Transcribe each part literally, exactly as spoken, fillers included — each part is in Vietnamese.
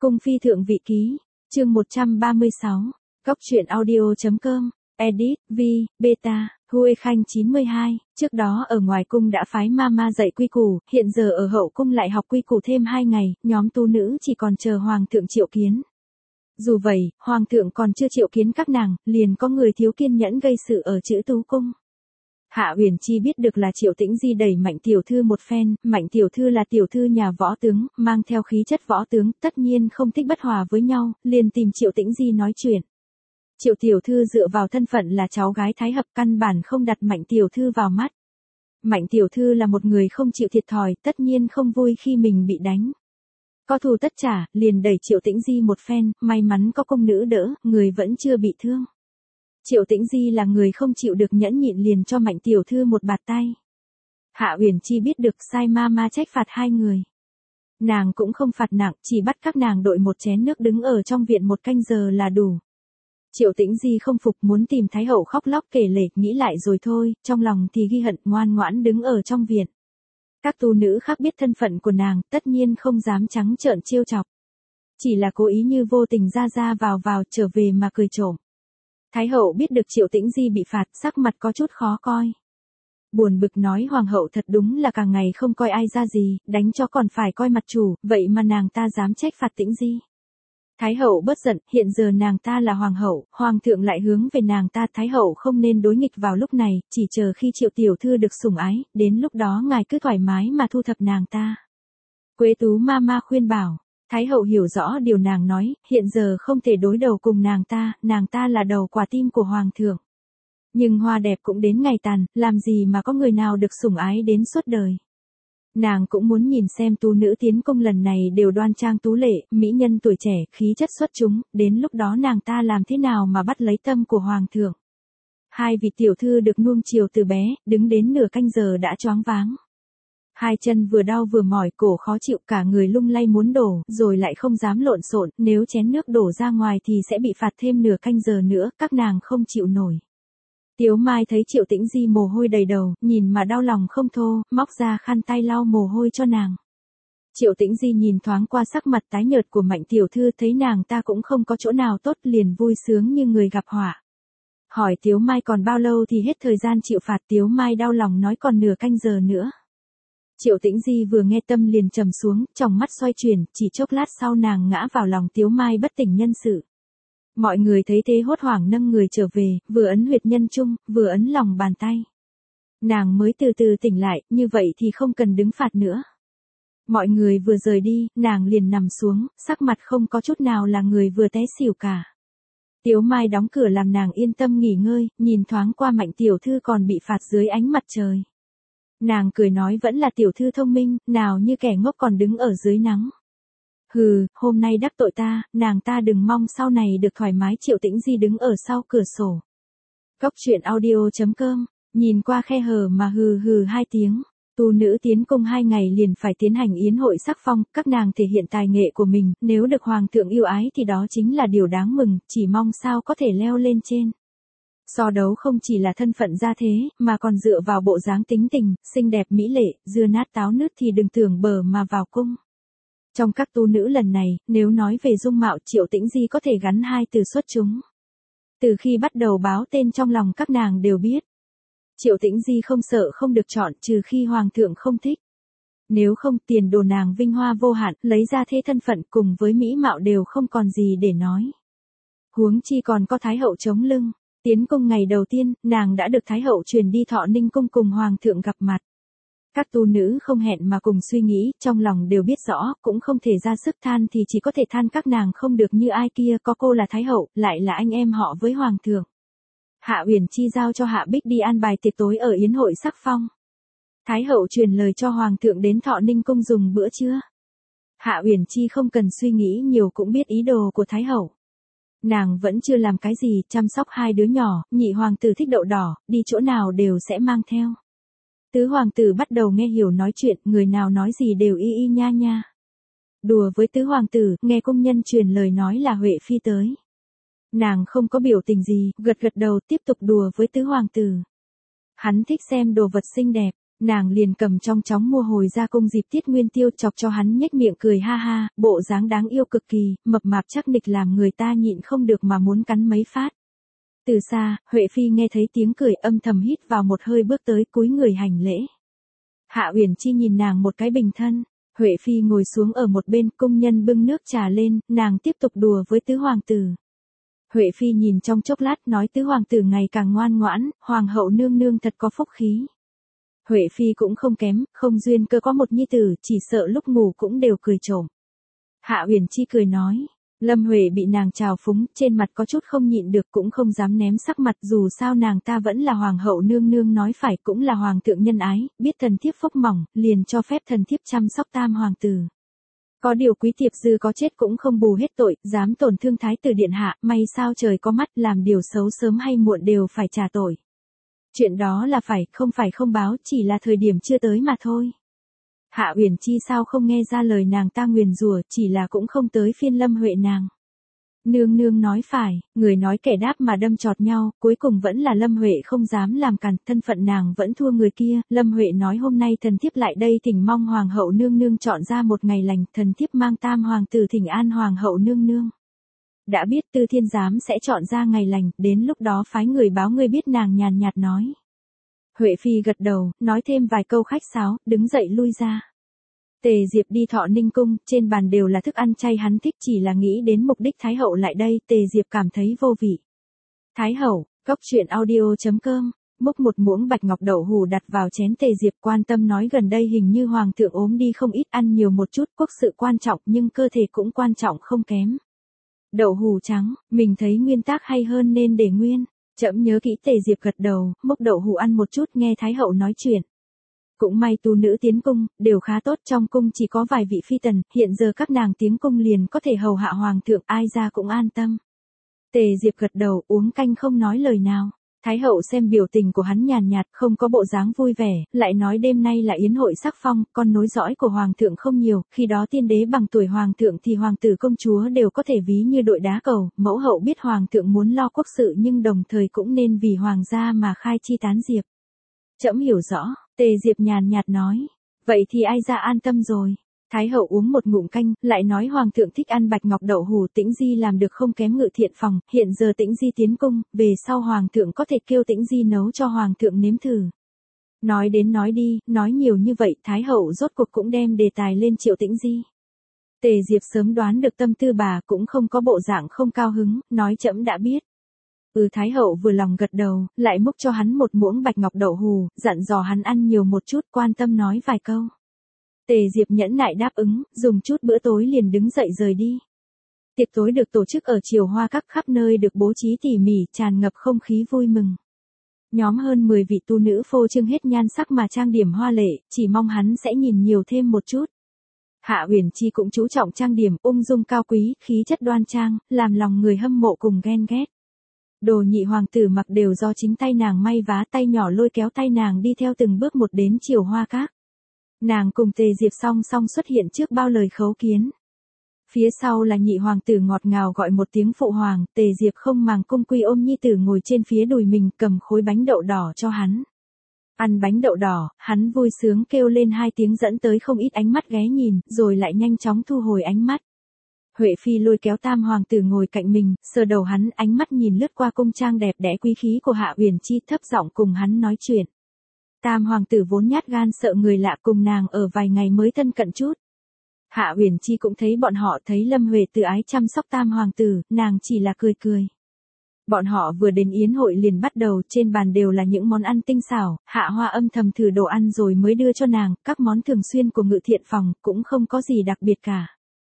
Cung phi thượng vị ký, chương một trăm ba mươi sáu, Góc truyện audio.com, edit, V, beta, Huê Khanh chín mươi hai, trước đó ở ngoài cung đã phái mama dạy quy củ, hiện giờ ở hậu cung lại học quy củ thêm hai ngày, nhóm tu nữ chỉ còn chờ hoàng thượng triệu kiến. Dù vậy, hoàng thượng còn chưa triệu kiến các nàng, liền có người thiếu kiên nhẫn gây sự ở Trữ Tú cung. Hạ Huyền Chi biết được là Triệu Tĩnh Di đẩy Mạnh tiểu thư một phen, Mạnh tiểu thư là tiểu thư nhà võ tướng, mang theo khí chất võ tướng, tất nhiên không thích bất hòa với nhau, liền tìm Triệu Tĩnh Di nói chuyện. Triệu tiểu thư dựa vào thân phận là cháu gái Thái Hập căn bản không đặt Mạnh tiểu thư vào mắt. Mạnh tiểu thư là một người không chịu thiệt thòi, tất nhiên không vui khi mình bị đánh. Có thù tất trả, liền đẩy Triệu Tĩnh Di một phen, may mắn có công nữ đỡ, người vẫn chưa bị thương. Triệu Tĩnh Di là người không chịu được nhẫn nhịn liền cho Mạnh tiểu thư một bạt tay. Hạ Huyền Chi biết được sai mama trách phạt hai người. Nàng cũng không phạt nặng, chỉ bắt các nàng đội một chén nước đứng ở trong viện một canh giờ là đủ. Triệu Tĩnh Di không phục muốn tìm Thái hậu khóc lóc kể lể, nghĩ lại rồi thôi, trong lòng thì ghi hận, ngoan ngoãn đứng ở trong viện. Các tu nữ khác biết thân phận của nàng, tất nhiên không dám trắng trợn trêu chọc. Chỉ là cố ý như vô tình ra ra vào vào trở về mà cười trộm. Thái hậu biết được Triệu Tĩnh Di bị phạt, sắc mặt có chút khó coi. Buồn bực nói hoàng hậu thật đúng là càng ngày không coi ai ra gì, đánh cho còn phải coi mặt chủ, vậy mà nàng ta dám trách phạt Tĩnh Di. Thái hậu bất giận, hiện giờ nàng ta là hoàng hậu, hoàng thượng lại hướng về nàng ta, Thái hậu không nên đối nghịch vào lúc này, chỉ chờ khi Triệu tiểu thư được sủng ái, đến lúc đó ngài cứ thoải mái mà thu thập nàng ta. Quế Tú mama khuyên bảo. Thái hậu hiểu rõ điều nàng nói, hiện giờ không thể đối đầu cùng nàng ta, nàng ta là đầu quả tim của hoàng thượng. Nhưng hoa đẹp cũng đến ngày tàn, làm gì mà có người nào được sủng ái đến suốt đời. Nàng cũng muốn nhìn xem tu nữ tiến cung lần này đều đoan trang tú lệ, mỹ nhân tuổi trẻ, khí chất xuất chúng, đến lúc đó nàng ta làm thế nào mà bắt lấy tâm của hoàng thượng. Hai vị tiểu thư được nuông chiều từ bé, đứng đến nửa canh giờ đã choáng váng. Hai chân vừa đau vừa mỏi, cổ khó chịu, cả người lung lay muốn đổ, rồi lại không dám lộn xộn, nếu chén nước đổ ra ngoài thì sẽ bị phạt thêm nửa canh giờ nữa, các nàng không chịu nổi. Tiếu Mai thấy Triệu Tĩnh Di mồ hôi đầy đầu, nhìn mà đau lòng không thô, móc ra khăn tay lau mồ hôi cho nàng. Triệu Tĩnh Di nhìn thoáng qua sắc mặt tái nhợt của Mạnh tiểu thư, thấy nàng ta cũng không có chỗ nào tốt, liền vui sướng như người gặp họa. Hỏi Tiếu Mai còn bao lâu thì hết thời gian chịu phạt, Tiếu Mai đau lòng nói còn nửa canh giờ nữa. Triệu Tĩnh Di vừa nghe tâm liền trầm xuống, tròng mắt xoay chuyển, chỉ chốc lát sau nàng ngã vào lòng Tiếu Mai bất tỉnh nhân sự. Mọi người thấy thế hốt hoảng nâng người trở về, vừa ấn huyệt nhân trung, vừa ấn lòng bàn tay. Nàng mới từ từ tỉnh lại, như vậy thì không cần đứng phạt nữa. Mọi người vừa rời đi, nàng liền nằm xuống, sắc mặt không có chút nào là người vừa té xỉu cả. Tiếu Mai đóng cửa làm nàng yên tâm nghỉ ngơi, nhìn thoáng qua Mạnh tiểu thư còn bị phạt dưới ánh mặt trời. Nàng cười nói vẫn là tiểu thư thông minh, nào như kẻ ngốc còn đứng ở dưới nắng. Hừ, hôm nay đắc tội ta, nàng ta đừng mong sau này được thoải mái. Triệu Tĩnh Di đứng ở sau cửa sổ. Góc truyện audio.com, nhìn qua khe hở mà hừ hừ hai tiếng. Tu nữ tiến cung hai ngày liền phải tiến hành yến hội sắc phong, các nàng thể hiện tài nghệ của mình, nếu được hoàng thượng yêu ái thì đó chính là điều đáng mừng, chỉ mong sao có thể leo lên trên. So đấu không chỉ là thân phận gia thế, mà còn dựa vào bộ dáng tính tình, xinh đẹp mỹ lệ, dưa nát táo nứt thì đừng tưởng bờ mà vào cung. Trong các tu nữ lần này, nếu nói về dung mạo, Triệu Tĩnh Di có thể gắn hai từ xuất chúng. Từ khi bắt đầu báo tên trong lòng các nàng đều biết. Triệu Tĩnh Di không sợ không được chọn, trừ khi hoàng thượng không thích. Nếu không, tiền đồ nàng vinh hoa vô hạn, lấy ra thế thân phận cùng với mỹ mạo đều không còn gì để nói. Huống chi còn có Thái hậu chống lưng. Tiến cung ngày đầu tiên, nàng đã được Thái hậu truyền đi Thọ Ninh cung cùng hoàng thượng gặp mặt. Các tu nữ không hẹn mà cùng suy nghĩ, trong lòng đều biết rõ, cũng không thể ra sức than thì chỉ có thể than các nàng không được như ai kia, có cô là Thái hậu, lại là anh em họ với hoàng thượng. Hạ Huyền Chi giao cho Hạ Bích đi an bài tiệc tối ở yến hội sắc phong. Thái hậu truyền lời cho hoàng thượng đến Thọ Ninh cung dùng bữa trưa. Hạ Huyền Chi không cần suy nghĩ nhiều cũng biết ý đồ của Thái hậu. Nàng vẫn chưa làm cái gì, chăm sóc hai đứa nhỏ, nhị hoàng tử thích đậu đỏ, đi chỗ nào đều sẽ mang theo. Tứ hoàng tử bắt đầu nghe hiểu nói chuyện, người nào nói gì đều y y nha nha. Đùa với tứ hoàng tử, nghe công nhân truyền lời nói là Huệ phi tới. Nàng không có biểu tình gì, gật gật đầu tiếp tục đùa với tứ hoàng tử. Hắn thích xem đồ vật xinh đẹp, Nàng liền cầm trong chóng mua hồi ra cung dịp tiết nguyên tiêu chọc cho hắn nhếch miệng cười ha ha, bộ dáng đáng yêu cực kỳ, mập mạp chắc nịch làm người ta nhịn không được mà muốn cắn mấy phát. Từ xa, Huệ Phi nghe thấy tiếng cười âm thầm hít vào một hơi bước tới cúi người hành lễ. Hạ Uyển Chi nhìn nàng một cái bình thân, Huệ Phi ngồi xuống ở một bên, cung nhân bưng nước trà lên, nàng tiếp tục đùa với tứ hoàng tử. Huệ Phi nhìn trong chốc lát nói tứ hoàng tử ngày càng ngoan ngoãn, hoàng hậu nương nương thật có phúc khí. Huệ Phi cũng không kém, không duyên cơ có một nhi tử, chỉ sợ lúc ngủ cũng đều cười trộm. Hạ Uyển Chi cười nói, Lâm Huệ bị nàng trào phúng, trên mặt có chút không nhịn được cũng không dám ném sắc mặt, dù sao nàng ta vẫn là hoàng hậu nương nương nói phải, cũng là hoàng thượng nhân ái, biết thần thiếp phúc mỏng, liền cho phép thần thiếp chăm sóc tam hoàng tử. Có điều quý tiệp dư có chết cũng không bù hết tội, dám tổn thương thái tử điện hạ, may sao trời có mắt, làm điều xấu sớm hay muộn đều phải trả tội. Chuyện đó là phải, không phải không báo, chỉ là thời điểm chưa tới mà thôi. Hạ Uyển Chi sao không nghe ra lời nàng ta nguyền rủa, chỉ là cũng không tới phiên Lâm Huệ nàng. Nương nương nói phải, người nói kẻ đáp mà đâm chọt nhau, cuối cùng vẫn là Lâm Huệ không dám làm cản, thân phận nàng vẫn thua người kia. Lâm Huệ nói hôm nay thần thiếp lại đây thỉnh mong hoàng hậu nương nương chọn ra một ngày lành, thần thiếp mang tam hoàng tử thỉnh an hoàng hậu nương nương. Đã biết Tư Thiên giám sẽ chọn ra ngày lành, đến lúc đó phái người báo ngươi biết, nàng nhàn nhạt nói. Huệ Phi gật đầu, nói thêm vài câu khách sáo, đứng dậy lui ra. Tề Diệp đi Thọ Ninh cung, trên bàn đều là thức ăn chay hắn thích, chỉ là nghĩ đến mục đích Thái hậu lại đây, Tề Diệp cảm thấy vô vị. Thái hậu, góc truyện audio chấm com, múc một muỗng bạch ngọc đậu hù đặt vào chén. Tề Diệp quan tâm nói gần đây hình như hoàng thượng ốm đi không ít, ăn nhiều một chút, quốc sự quan trọng nhưng cơ thể cũng quan trọng không kém. Đậu hù trắng, mình thấy nguyên tắc hay hơn nên để nguyên. Trẫm nhớ kỹ. Tề Diệp gật đầu, múc đậu hù ăn một chút, nghe Thái hậu nói chuyện. Cũng may tu nữ tiến cung, đều khá tốt, trong cung chỉ có vài vị phi tần, hiện giờ các nàng tiến cung liền có thể hầu hạ hoàng thượng, ai ra cũng an tâm. Tề Diệp gật đầu, uống canh không nói lời nào. Thái hậu xem biểu tình của hắn nhàn nhạt, không có bộ dáng vui vẻ, lại nói đêm nay là yến hội sắc phong, con nối dõi của hoàng thượng không nhiều, khi đó tiên đế bằng tuổi hoàng thượng thì hoàng tử công chúa đều có thể ví như đội đá cầu, mẫu hậu biết hoàng thượng muốn lo quốc sự nhưng đồng thời cũng nên vì hoàng gia mà khai chi tán diệp. Trẫm hiểu rõ, Tề Diệp nhàn nhạt nói, vậy thì ai ra an tâm rồi. Thái hậu uống một ngụm canh, lại nói hoàng thượng thích ăn bạch ngọc đậu hù, Tĩnh Di làm được không kém Ngự Thiện phòng, hiện giờ Tĩnh Di tiến cung, về sau hoàng thượng có thể kêu Tĩnh Di nấu cho hoàng thượng nếm thử. Nói đến nói đi, nói nhiều như vậy, Thái hậu rốt cuộc cũng đem đề tài lên Triệu Tĩnh Di. Tề Diệp sớm đoán được tâm tư bà, cũng không có bộ dạng không cao hứng, nói trẫm đã biết. Ừ, Thái hậu vừa lòng gật đầu, lại múc cho hắn một muỗng bạch ngọc đậu hù, dặn dò hắn ăn nhiều một chút, quan tâm nói vài câu. Tề Diệp nhẫn nại đáp ứng, dùng chút bữa tối liền đứng dậy rời đi. Tiệc tối được tổ chức ở Triều Hoa Các, khắp nơi được bố trí tỉ mỉ, tràn ngập không khí vui mừng. Nhóm hơn mười vị tu nữ phô trương hết nhan sắc mà trang điểm hoa lệ, chỉ mong hắn sẽ nhìn nhiều thêm một chút. Hạ Uyển Chi cũng chú trọng trang điểm, ung dung cao quý, khí chất đoan trang, làm lòng người hâm mộ cùng ghen ghét. Đồ nhị hoàng tử mặc đều do chính tay nàng may vá, tay nhỏ lôi kéo tay nàng đi theo từng bước một đến Triều Hoa Các. Nàng cùng Tề Diệp song song xuất hiện trước bao lời khấu kiến. Phía sau là nhị hoàng tử ngọt ngào gọi một tiếng phụ hoàng, Tề Diệp không màng cung quy ôm nhi tử ngồi trên phía đùi mình, cầm khối bánh đậu đỏ cho hắn. Ăn bánh đậu đỏ, hắn vui sướng kêu lên hai tiếng dẫn tới không ít ánh mắt ghé nhìn, rồi lại nhanh chóng thu hồi ánh mắt. Huệ Phi lôi kéo tam hoàng tử ngồi cạnh mình, sờ đầu hắn, ánh mắt nhìn lướt qua cung trang đẹp đẽ quý khí của Hạ Uyển Chi, thấp giọng cùng hắn nói chuyện. Tam hoàng tử vốn nhát gan sợ người lạ, cùng nàng ở vài ngày mới thân cận chút. Hạ Uyển Chi cũng thấy bọn họ, thấy Lâm Huệ tự ái chăm sóc tam hoàng tử, nàng chỉ là cười cười. Bọn họ vừa đến yến hội liền bắt đầu, trên bàn đều là những món ăn tinh xảo, Hạ Hoa âm thầm thử đồ ăn rồi mới đưa cho nàng, các món thường xuyên của Ngự Thiện phòng, cũng không có gì đặc biệt cả.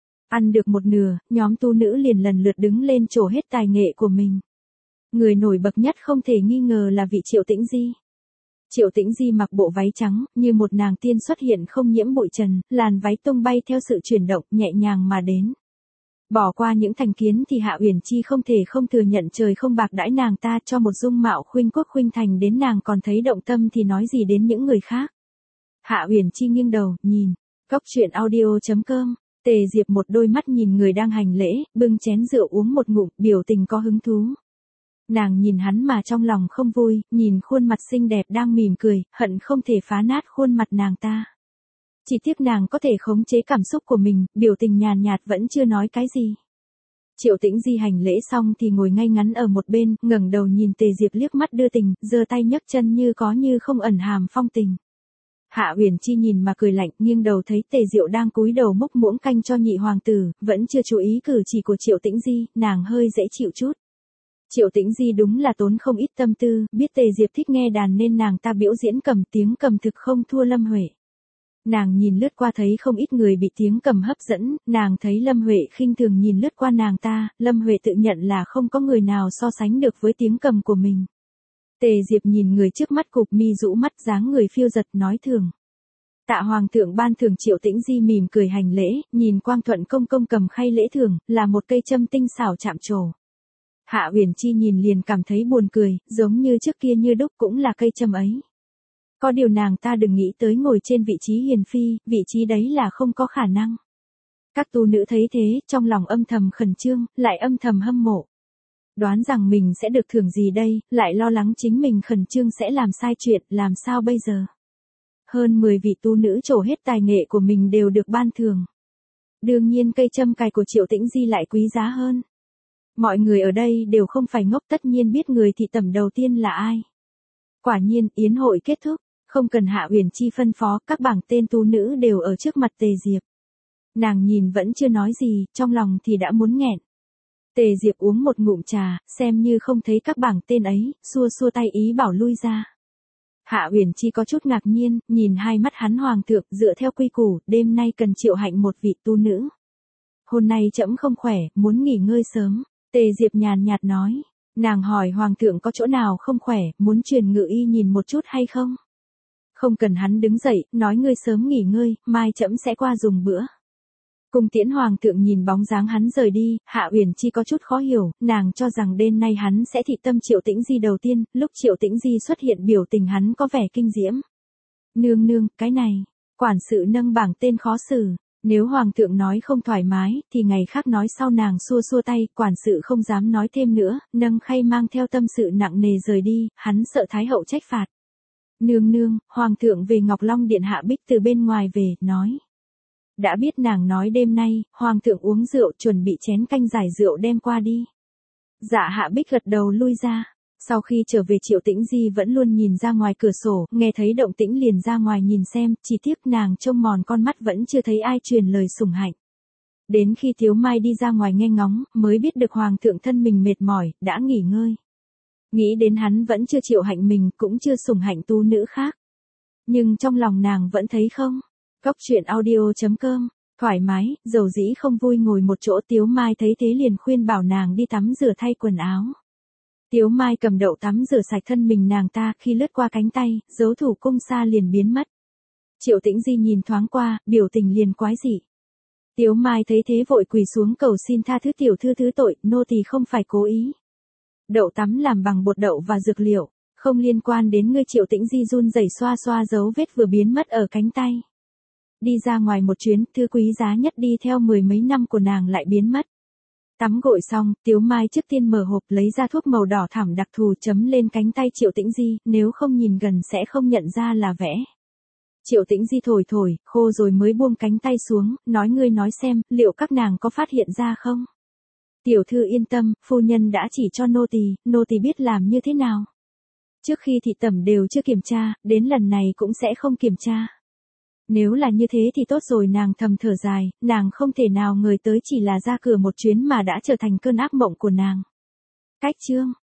Ăn được một nửa, nhóm tu nữ liền lần lượt đứng lên trổ hết tài nghệ của mình. Người nổi bật nhất không thể nghi ngờ là vị Triệu Tĩnh Di. Triệu Tĩnh Di mặc bộ váy trắng, như một nàng tiên xuất hiện không nhiễm bụi trần, làn váy tung bay theo sự chuyển động, nhẹ nhàng mà đến. Bỏ qua những thành kiến thì Hạ Uyển Chi không thể không thừa nhận trời không bạc đãi nàng ta, cho một dung mạo khuynh quốc khuynh thành đến nàng còn thấy động tâm thì nói gì đến những người khác. Hạ Uyển Chi nghiêng đầu, nhìn, góc truyện audio chấm com, Tề Diệp một đôi mắt nhìn người đang hành lễ, bưng chén rượu uống một ngụm, biểu tình có hứng thú. Nàng nhìn hắn mà trong lòng không vui, nhìn khuôn mặt xinh đẹp đang mỉm cười, hận không thể phá nát khuôn mặt nàng ta. Chỉ tiếc nàng có thể khống chế cảm xúc của mình, biểu tình nhàn nhạt vẫn chưa nói cái gì. Triệu Tĩnh Di hành lễ xong thì ngồi ngay ngắn ở một bên, ngẩng đầu nhìn Tề Diệp liếc mắt đưa tình, giơ tay nhấc chân như có như không ẩn hàm phong tình. Hạ Uyển Chi nhìn mà cười lạnh, nghiêng đầu thấy Tề Diệu đang cúi đầu múc muỗng canh cho nhị hoàng tử, vẫn chưa chú ý cử chỉ của Triệu Tĩnh Di, nàng hơi dễ chịu chút. Triệu Tĩnh Di đúng là tốn không ít tâm tư, biết Tề Diệp thích nghe đàn nên nàng ta biểu diễn cầm, tiếng cầm thực không thua Lâm Huệ. Nàng nhìn lướt qua thấy không ít người bị tiếng cầm hấp dẫn, nàng thấy Lâm Huệ khinh thường nhìn lướt qua nàng ta, Lâm Huệ tự nhận là không có người nào so sánh được với tiếng cầm của mình. Tề Diệp nhìn người trước mắt cụp mi rũ mắt dáng người phiêu giật nói thường. Tạ hoàng thượng ban thưởng Triệu Tĩnh Di mỉm cười hành lễ, nhìn Quang Thuận công công cầm khay lễ thưởng, là một cây châm tinh xảo chạm trổ. Hạ Uyển Chi nhìn liền cảm thấy buồn cười, giống như trước kia như đúc cũng là cây châm ấy. Có điều nàng ta đừng nghĩ tới ngồi trên vị trí hiền phi, vị trí đấy là không có khả năng. Các tu nữ thấy thế, trong lòng âm thầm khẩn trương, lại âm thầm hâm mộ. Đoán rằng mình sẽ được thưởng gì đây, lại lo lắng chính mình khẩn trương sẽ làm sai chuyện, làm sao bây giờ? Hơn mười vị tu nữ trổ hết tài nghệ của mình đều được ban thưởng. Đương nhiên cây châm cài của Triệu Tĩnh Di lại quý giá hơn. Mọi người ở đây đều không phải ngốc, tất nhiên biết người thị tẩm đầu tiên là ai. Quả nhiên, yến hội kết thúc, không cần Hạ Uyển Chi phân phó, các bảng tên tu nữ đều ở trước mặt Tề Diệp. Nàng nhìn vẫn chưa nói gì, trong lòng thì đã muốn nghẹn. Tề Diệp uống một ngụm trà, xem như không thấy các bảng tên ấy, xua xua tay ý bảo lui ra. Hạ Uyển Chi có chút ngạc nhiên, nhìn hai mắt hắn hoàng thượng, dựa theo quy củ, đêm nay cần triệu hạnh một vị tu nữ. Hôm nay trẫm không khỏe, muốn nghỉ ngơi sớm. Tề Diệp nhàn nhạt nói. Nàng hỏi hoàng thượng có chỗ nào không khỏe, muốn truyền ngự y nhìn một chút hay không? Không cần, hắn đứng dậy, nói ngươi sớm nghỉ ngơi, mai trẫm sẽ qua dùng bữa. Cung tiễn hoàng thượng nhìn bóng dáng hắn rời đi, Hạ Uyển Chi có chút khó hiểu, nàng cho rằng đêm nay hắn sẽ thị tâm Triệu Tĩnh Di đầu tiên, lúc Triệu Tĩnh Di xuất hiện biểu tình hắn có vẻ kinh diễm. Nương nương, cái này, quản sự nâng bảng tên khó xử. Nếu hoàng thượng nói không thoải mái, thì ngày khác nói sau. Nàng xua xua tay, quản sự không dám nói thêm nữa, nâng khay mang theo tâm sự nặng nề rời đi, hắn sợ Thái hậu trách phạt. Nương nương, hoàng thượng về Ngọc Long Điện. Hạ Bích từ bên ngoài về, nói. Đã biết nàng nói đêm nay, hoàng thượng uống rượu, chuẩn bị chén canh giải rượu đem qua đi. Dạ. Hạ Bích gật đầu lui ra. Sau khi trở về Triệu Tĩnh Di vẫn luôn nhìn ra ngoài cửa sổ, nghe thấy động tĩnh liền ra ngoài nhìn xem, chỉ tiếc nàng trông mòn con mắt vẫn chưa thấy ai truyền lời sủng hạnh. Đến khi Tiếu Mai đi ra ngoài nghe ngóng, mới biết được hoàng thượng thân mình mệt mỏi, đã nghỉ ngơi. Nghĩ đến hắn vẫn chưa triệu hạnh mình, cũng chưa sủng hạnh tu nữ khác. Nhưng trong lòng nàng vẫn thấy không. Cóc truyện audio chấm com, thoải mái, dầu dĩ không vui ngồi một chỗ. Tiếu Mai thấy thế liền khuyên bảo nàng đi tắm rửa thay quần áo. Tiếu Mai cầm đậu tắm rửa sạch thân mình nàng ta, khi lướt qua cánh tay, dấu thủ cung xa liền biến mất. Triệu Tĩnh Di nhìn thoáng qua, biểu tình liền quái dị. Tiếu Mai thấy thế vội quỳ xuống cầu xin tha thứ tiểu thư thứ tội, nô tỳ không phải cố ý. Đậu tắm làm bằng bột đậu và dược liệu, không liên quan đến ngươi. Triệu Tĩnh Di run rẩy xoa xoa dấu vết vừa biến mất ở cánh tay. Đi ra ngoài một chuyến, thứ quý giá nhất đi theo mười mấy năm của nàng lại biến mất. Tắm gội xong, Tiếu Mai trước tiên mở hộp lấy ra thuốc màu đỏ thẳm đặc thù chấm lên cánh tay Triệu Tĩnh Di, nếu không nhìn gần sẽ không nhận ra là vẽ. Triệu Tĩnh Di thổi thổi, khô rồi mới buông cánh tay xuống, nói ngươi nói xem, liệu các nàng có phát hiện ra không? Tiểu thư yên tâm, phu nhân đã chỉ cho nô tỳ, nô tỳ biết làm như thế nào. Trước khi thị tẩm đều chưa kiểm tra, đến lần này cũng sẽ không kiểm tra. Nếu là như thế thì tốt rồi. Nàng thầm thở dài, nàng không thể nào ngờ tới chỉ là ra cửa một chuyến mà đã trở thành cơn ác mộng của nàng. Cách chương